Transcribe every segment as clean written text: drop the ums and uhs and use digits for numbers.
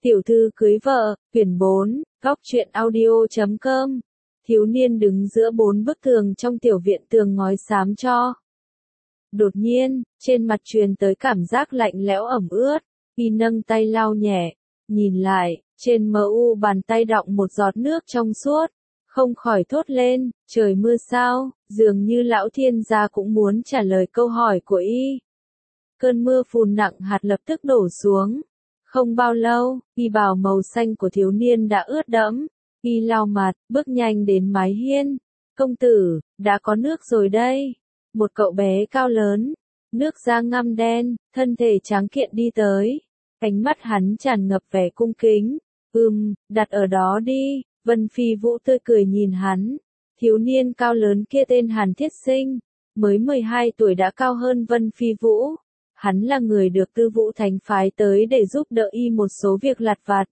Tiểu thư cưới vợ, quyển 4, góc truyện audio.com. Thiếu niên đứng giữa 4 bức tường trong tiểu viện tường ngói xám cho. Đột nhiên, trên mặt truyền tới cảm giác lạnh lẽo ẩm ướt, y nâng tay lau nhẹ, nhìn lại, trên mu bàn tay đọng một giọt nước trong suốt, không khỏi thốt lên, trời mưa sao, dường như lão thiên gia cũng muốn trả lời câu hỏi của y. Cơn mưa phùn nặng hạt lập tức đổ xuống. Không bao lâu, y bào màu xanh của thiếu niên đã ướt đẫm, y lau mặt, bước nhanh đến mái hiên. Công tử, đã có nước rồi đây. Một cậu bé cao lớn, nước da ngăm đen, thân thể tráng kiện đi tới. Ánh mắt hắn tràn ngập vẻ cung kính. Đặt ở đó đi. Vân Phi Vũ tươi cười nhìn hắn. Thiếu niên cao lớn kia tên Hàn Thiết Sinh, mới 12 tuổi đã cao hơn Vân Phi Vũ. Hắn là người được Tư Vũ Thánh phái tới để giúp đỡ y một số việc lặt vặt.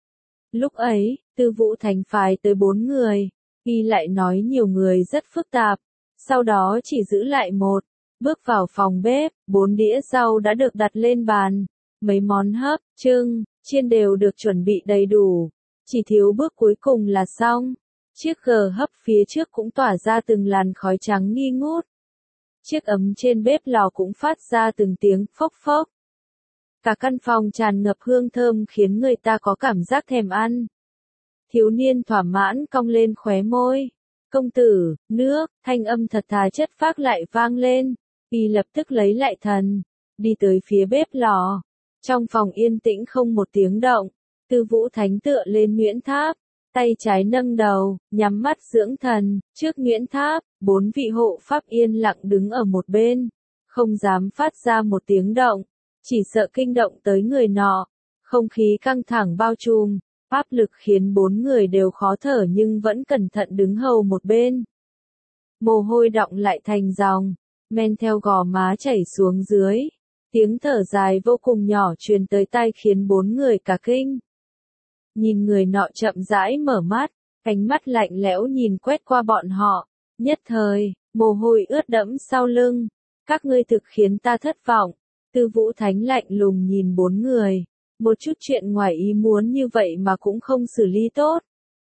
Lúc ấy, Tư Vũ Thánh phái tới 4 người, y lại nói nhiều người rất phức tạp, sau đó chỉ giữ lại một. Bước vào phòng bếp, 4 đĩa rau đã được đặt lên bàn, mấy món hấp, trưng, chiên đều được chuẩn bị đầy đủ, chỉ thiếu bước cuối cùng là xong. Chiếc gờ hấp phía trước cũng tỏa ra từng làn khói trắng nghi ngút. Chiếc ấm trên bếp lò cũng phát ra từng tiếng phốc phốc. Cả căn phòng tràn ngập hương thơm khiến người ta có cảm giác thèm ăn. Thiếu niên thỏa mãn cong lên khóe môi. Công tử, nước, thanh âm thật thà chất phác lại vang lên. Y lập tức lấy lại thần, đi tới phía bếp lò. Trong phòng yên tĩnh không một tiếng động, Tư Vũ Thánh tựa lên Nguyễn Tháp. Tay trái nâng đầu, nhắm mắt dưỡng thần, trước Nguyễn Tháp, 4 vị hộ pháp yên lặng đứng ở một bên, không dám phát ra một tiếng động, chỉ sợ kinh động tới người nọ. Không khí căng thẳng bao trùm, áp lực khiến 4 người đều khó thở nhưng vẫn cẩn thận đứng hầu một bên. Mồ hôi đọng lại thành dòng, men theo gò má chảy xuống dưới, tiếng thở dài vô cùng nhỏ truyền tới tai khiến 4 người cả kinh. Nhìn người nọ chậm rãi mở mắt, ánh mắt lạnh lẽo nhìn quét qua bọn họ, nhất thời, mồ hôi ướt đẫm sau lưng. Các ngươi thực khiến ta thất vọng. Tư Vũ Thánh lạnh lùng nhìn 4 người, một chút chuyện ngoài ý muốn như vậy mà cũng không xử lý tốt.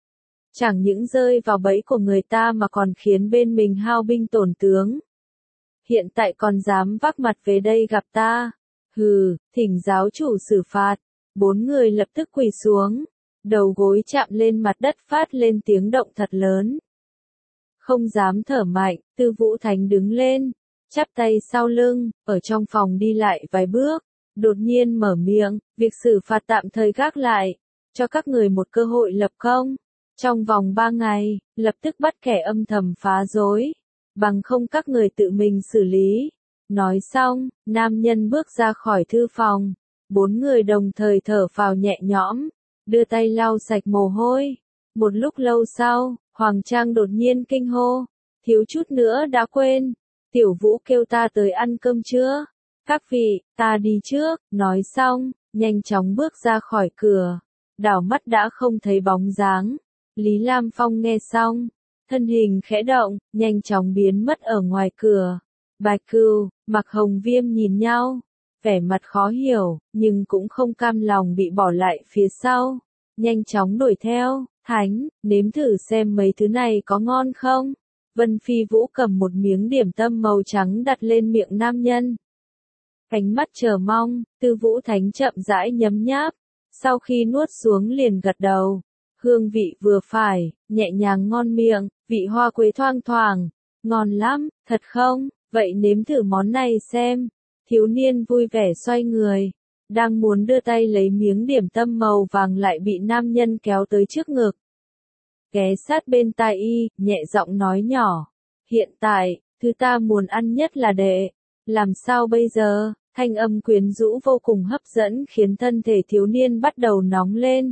Chẳng những rơi vào bẫy của người ta mà còn khiến bên mình hao binh tổn tướng. Hiện tại còn dám vác mặt về đây gặp ta. Hừ, thỉnh giáo chủ xử phạt. 4 người lập tức quỳ xuống. Đầu gối chạm lên mặt đất phát lên tiếng động thật lớn. Không dám thở mạnh, Tư Vũ Thánh đứng lên, chắp tay sau lưng, ở trong phòng đi lại vài bước, đột nhiên mở miệng, việc xử phạt tạm thời gác lại, cho các người một cơ hội lập công. Trong vòng 3 ngày, lập tức bắt kẻ âm thầm phá rối, bằng không các người tự mình xử lý. Nói xong, nam nhân bước ra khỏi thư phòng, 4 người đồng thời thở phào nhẹ nhõm. Đưa tay lau sạch mồ hôi. Một lúc lâu sau, Hoàng Trang đột nhiên kinh hô. Thiếu chút nữa đã quên. Tiểu Vũ kêu ta tới ăn cơm chưa? Các vị, ta đi trước. Nói xong, nhanh chóng bước ra khỏi cửa. Đảo mắt đã không thấy bóng dáng. Lý Lam Phong nghe xong, thân hình khẽ động, nhanh chóng biến mất ở ngoài cửa. Bạch Cừu, Mạc Hồng Viêm nhìn nhau. Vẻ mặt khó hiểu, nhưng cũng không cam lòng bị bỏ lại phía sau. Nhanh chóng đuổi theo, Thánh, nếm thử xem mấy thứ này có ngon không? Vân Phi Vũ cầm một miếng điểm tâm màu trắng đặt lên miệng nam nhân. Ánh mắt chờ mong, Tư Vũ Thánh chậm rãi nhấm nháp. Sau khi nuốt xuống liền gật đầu. Hương vị vừa phải, nhẹ nhàng ngon miệng, vị hoa quế thoang thoảng. Ngon lắm, thật không? Vậy nếm thử món này xem. Thiếu niên vui vẻ xoay người, đang muốn đưa tay lấy miếng điểm tâm màu vàng lại bị nam nhân kéo tới trước ngực. Ghé sát bên tai y, nhẹ giọng nói nhỏ, hiện tại, thứ ta muốn ăn nhất là đệ. Làm sao bây giờ? Thanh âm quyến rũ vô cùng hấp dẫn khiến thân thể thiếu niên bắt đầu nóng lên.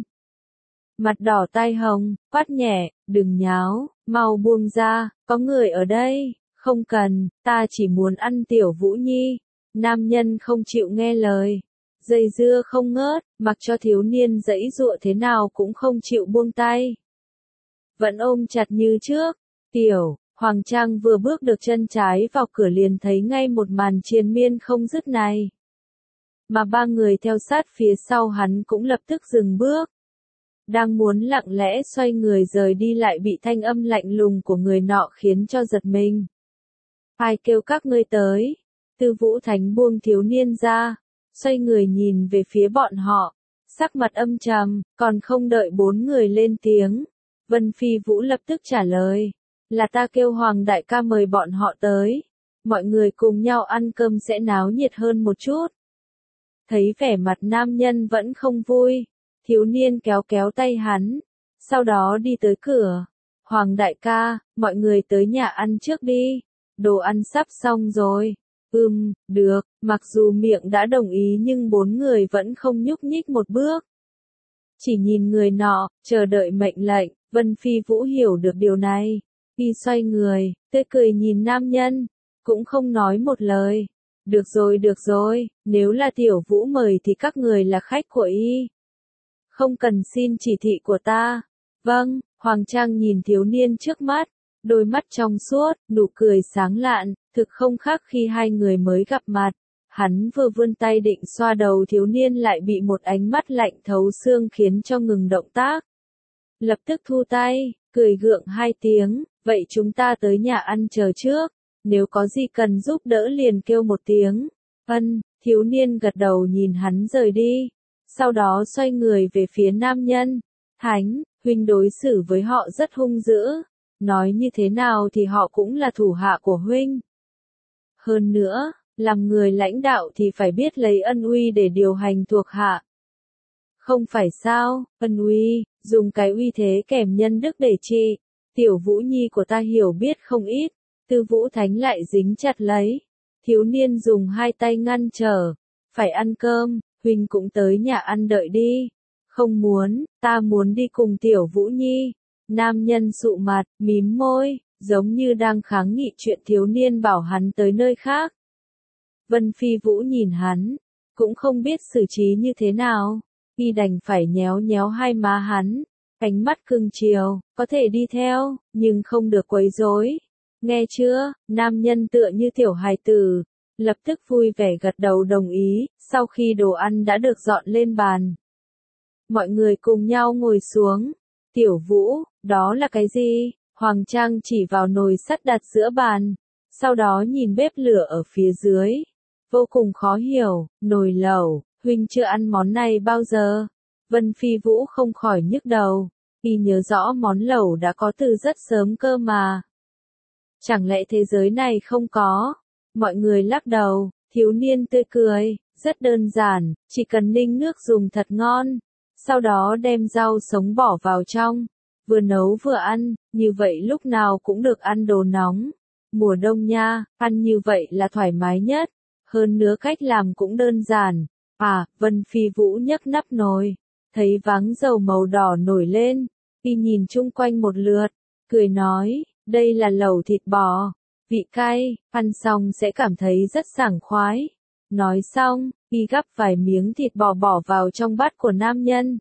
Mặt đỏ tai hồng, quát nhẹ, đừng nháo, mau buông ra, có người ở đây, không cần, ta chỉ muốn ăn Tiểu Vũ Nhi. Nam nhân không chịu nghe lời, dây dưa không ngớt, mặc cho thiếu niên giãy giụa thế nào cũng không chịu buông tay. Vẫn ôm chặt như trước. Hoàng Trang vừa bước được chân trái vào cửa liền thấy ngay một màn triền miên không dứt này. mà ba người theo sát phía sau hắn cũng lập tức dừng bước. Đang muốn lặng lẽ xoay người rời đi lại bị thanh âm lạnh lùng của người nọ khiến cho giật mình. Ai kêu các ngươi tới? Tư Vũ Thánh buông thiếu niên ra, xoay người nhìn về phía bọn họ, sắc mặt âm trầm, còn không đợi bốn người lên tiếng. Vân Phi Vũ lập tức trả lời, là ta kêu Hoàng đại ca mời bọn họ tới, mọi người cùng nhau ăn cơm sẽ náo nhiệt hơn một chút. Thấy vẻ mặt nam nhân vẫn không vui, thiếu niên kéo kéo tay hắn, sau đó đi tới cửa. Hoàng đại ca, mọi người tới nhà ăn trước đi, đồ ăn sắp xong rồi. Được, mặc dù miệng đã đồng ý nhưng bốn người vẫn không nhúc nhích một bước. Chỉ nhìn người nọ, chờ đợi mệnh lệnh, Vân Phi Vũ hiểu được điều này. Y xoay người, tươi cười nhìn nam nhân, cũng không nói một lời. Được rồi, nếu là Tiểu Vũ mời thì các người là khách của y. Không cần xin chỉ thị của ta. Vâng, Hoàng Trang nhìn thiếu niên trước mắt, đôi mắt trong suốt, nụ cười sáng lạn, thực không khác khi hai người mới gặp mặt. Hắn vừa vươn tay định xoa đầu thiếu niên lại bị một ánh mắt lạnh thấu xương khiến cho ngừng động tác. Lập tức thu tay, cười gượng hai tiếng, vậy chúng ta tới nhà ăn chờ trước, nếu có gì cần giúp đỡ liền kêu một tiếng. Thiếu niên gật đầu nhìn hắn rời đi, sau đó xoay người về phía nam nhân. Thánh, huynh đối xử với họ rất hung dữ, nói như thế nào thì họ cũng là thủ hạ của huynh. Hơn nữa, làm người lãnh đạo thì phải biết lấy ân uy để điều hành thuộc hạ. Không phải sao, ân uy, dùng cái uy thế kèm nhân đức để trị. Tiểu Vũ nhi của ta hiểu biết không ít. Tư Vũ Thánh lại dính chặt lấy. Thiếu niên dùng hai tay ngăn trở. Phải ăn cơm, huynh cũng tới nhà ăn đợi đi. Không muốn, ta muốn đi cùng Tiểu Vũ nhi. Nam nhân sụ mặt, mím môi, giống như đang kháng nghị chuyện thiếu niên bảo hắn tới nơi khác. Vân Phi Vũ nhìn hắn, cũng không biết xử trí như thế nào. Y đành phải nhéo nhéo hai má hắn, ánh mắt cưng chiều, có thể đi theo, nhưng không được quấy rối. Nghe chưa? Nam nhân tựa như tiểu hài tử, lập tức vui vẻ gật đầu đồng ý, sau khi đồ ăn đã được dọn lên bàn. Mọi người cùng nhau ngồi xuống. Tiểu Vũ, đó là cái gì? Hoàng Trang chỉ vào nồi sắt đặt giữa bàn, sau đó nhìn bếp lửa ở phía dưới. Vô cùng khó hiểu, nồi lẩu, huynh chưa ăn món này bao giờ. Vân Phi Vũ không khỏi nhức đầu, y nhớ rõ món lẩu đã có từ rất sớm cơ mà. Chẳng lẽ thế giới này không có? Mọi người lắc đầu, thiếu niên tươi cười, rất đơn giản, chỉ cần ninh nước dùng thật ngon. Sau đó đem rau sống bỏ vào trong, vừa nấu vừa ăn, như vậy lúc nào cũng được ăn đồ nóng. Mùa đông nha, ăn như vậy là thoải mái nhất. Hơn nữa cách làm cũng đơn giản. Vân Phi Vũ nhấc nắp nồi, thấy váng dầu màu đỏ nổi lên, y nhìn chung quanh một lượt, cười nói, đây là lẩu thịt bò, vị cay, ăn xong sẽ cảm thấy rất sảng khoái. Nói xong, y gắp vài miếng thịt bò bỏ vào trong bát của nam nhân.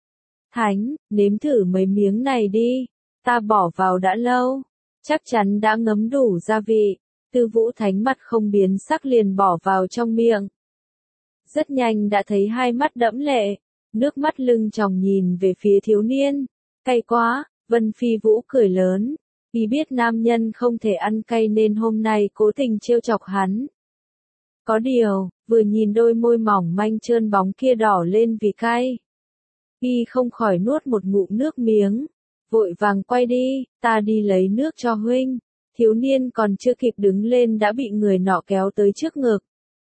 Thánh, nếm thử mấy miếng này đi, ta bỏ vào đã lâu, chắc chắn đã ngấm đủ gia vị. Tư Vũ Thánh mặt không biến sắc liền bỏ vào trong miệng. Rất nhanh đã thấy hai mắt đẫm lệ, nước mắt lưng tròng nhìn về phía thiếu niên. Cay quá, Vân Phi Vũ cười lớn, vì biết nam nhân không thể ăn cay nên hôm nay cố tình trêu chọc hắn. Có điều, vừa nhìn đôi môi mỏng manh trơn bóng kia đỏ lên vì cay, y không khỏi nuốt một ngụm nước miếng, vội vàng quay đi, ta đi lấy nước cho huynh. Thiếu niên còn chưa kịp đứng lên đã bị người nọ kéo tới trước ngực.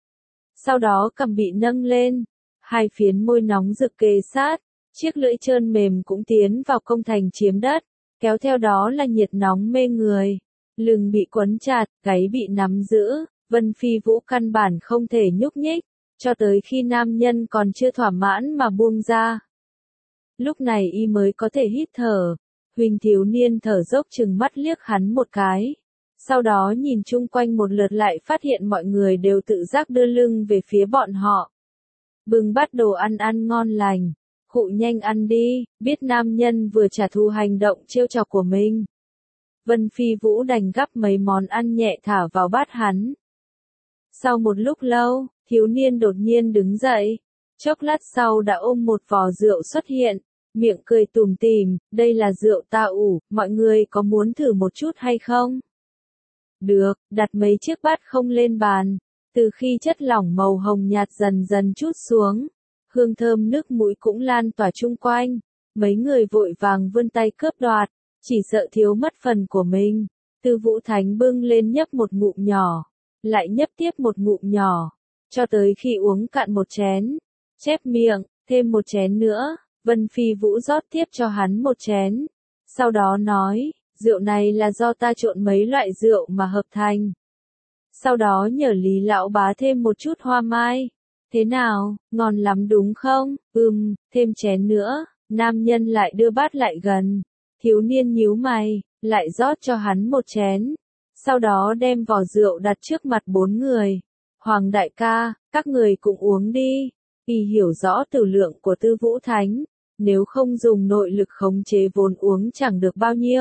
Sau đó cằm bị nâng lên, hai phiến môi nóng rực kề sát, chiếc lưỡi trơn mềm cũng tiến vào công thành chiếm đất, kéo theo đó là nhiệt nóng mê người. Lưng bị quấn chặt, gáy bị nắm giữ, Vân Phi Vũ căn bản không thể nhúc nhích, cho tới khi nam nhân còn chưa thỏa mãn mà buông ra. Lúc này y mới có thể hít thở. Huỳnh thiếu niên thở dốc chừng mắt liếc hắn một cái. Sau đó nhìn chung quanh một lượt lại phát hiện mọi người đều tự giác đưa lưng về phía bọn họ. Bưng bát đồ ăn ăn ngon lành. Khụ nhanh ăn đi, biết nam nhân vừa trả thù hành động trêu chọc của mình. Vân Phi Vũ đành gắp mấy món ăn nhẹ thả vào bát hắn. Sau một lúc lâu, Thiếu niên đột nhiên đứng dậy. Chốc lát sau đã ôm một vò rượu xuất hiện. Miệng cười tủm tỉm, đây là rượu ta ủ, mọi người có muốn thử một chút hay không? Được, đặt mấy chiếc bát không lên bàn. Từ khi chất lỏng màu hồng nhạt dần dần trút xuống, hương thơm nước mũi cũng lan tỏa chung quanh. Mấy người vội vàng vươn tay cướp đoạt, chỉ sợ thiếu mất phần của mình. Tư Vũ Thánh bưng lên nhấp một ngụm nhỏ, lại nhấp tiếp một ngụm nhỏ, cho tới khi uống cạn một chén. Chép miệng, thêm một chén nữa, Vân Phi Vũ rót tiếp cho hắn một chén. Sau đó nói, rượu này là do ta trộn mấy loại rượu mà hợp thành. Sau đó nhờ Lý lão bá thêm một chút hoa mai. Thế nào, ngon lắm đúng không? Thêm chén nữa. Nam nhân lại đưa bát lại gần. Thiếu niên nhíu mày, lại rót cho hắn một chén. Sau đó đem vò rượu đặt trước mặt bốn người. Hoàng đại ca, các người cũng uống đi. Y hiểu rõ tử lượng của Tư Vũ Thánh. Nếu không dùng nội lực khống chế vốn uống chẳng được bao nhiêu.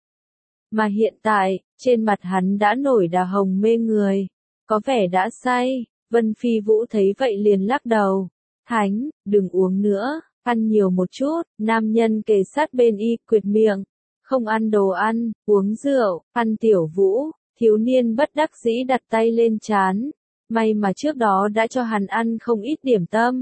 Mà hiện tại, trên mặt hắn đã nổi đà hồng mê người. Có vẻ đã say. Vân Phi Vũ thấy vậy liền lắc đầu. Thánh, đừng uống nữa, ăn nhiều một chút. Nam nhân kề sát bên y, quyệt miệng. Không ăn đồ ăn, uống rượu, ăn tiểu vũ. Thiếu niên bất đắc dĩ đặt tay lên trán. May mà trước đó đã cho hắn ăn không ít điểm tâm.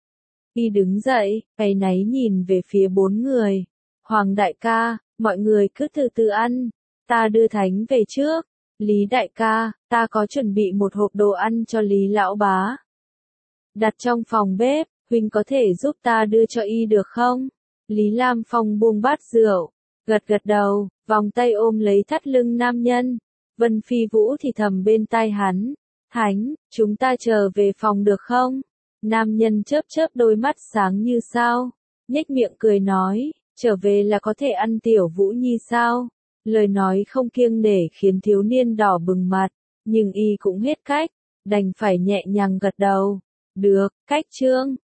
Y đứng dậy, áy náy nhìn về phía bốn người. Hoàng đại ca, mọi người cứ từ từ ăn. Ta đưa Thánh về trước. Lý đại ca, ta có chuẩn bị một hộp đồ ăn cho Lý lão bá. Đặt trong phòng bếp, huynh có thể giúp ta đưa cho y được không? Lý Lam Phong buông bát rượu, gật gật đầu, vòng tay ôm lấy thắt lưng nam nhân. Vân Phi Vũ thì thầm bên tai hắn. Thánh, chúng ta trở về phòng được không? Nam nhân chớp chớp đôi mắt sáng như sao. Nhếch miệng cười nói, trở về là có thể ăn tiểu Vũ Nhi sao? Lời nói không kiêng nể khiến thiếu niên đỏ bừng mặt, nhưng y cũng hết cách, đành phải nhẹ nhàng gật đầu. Được, cách chương.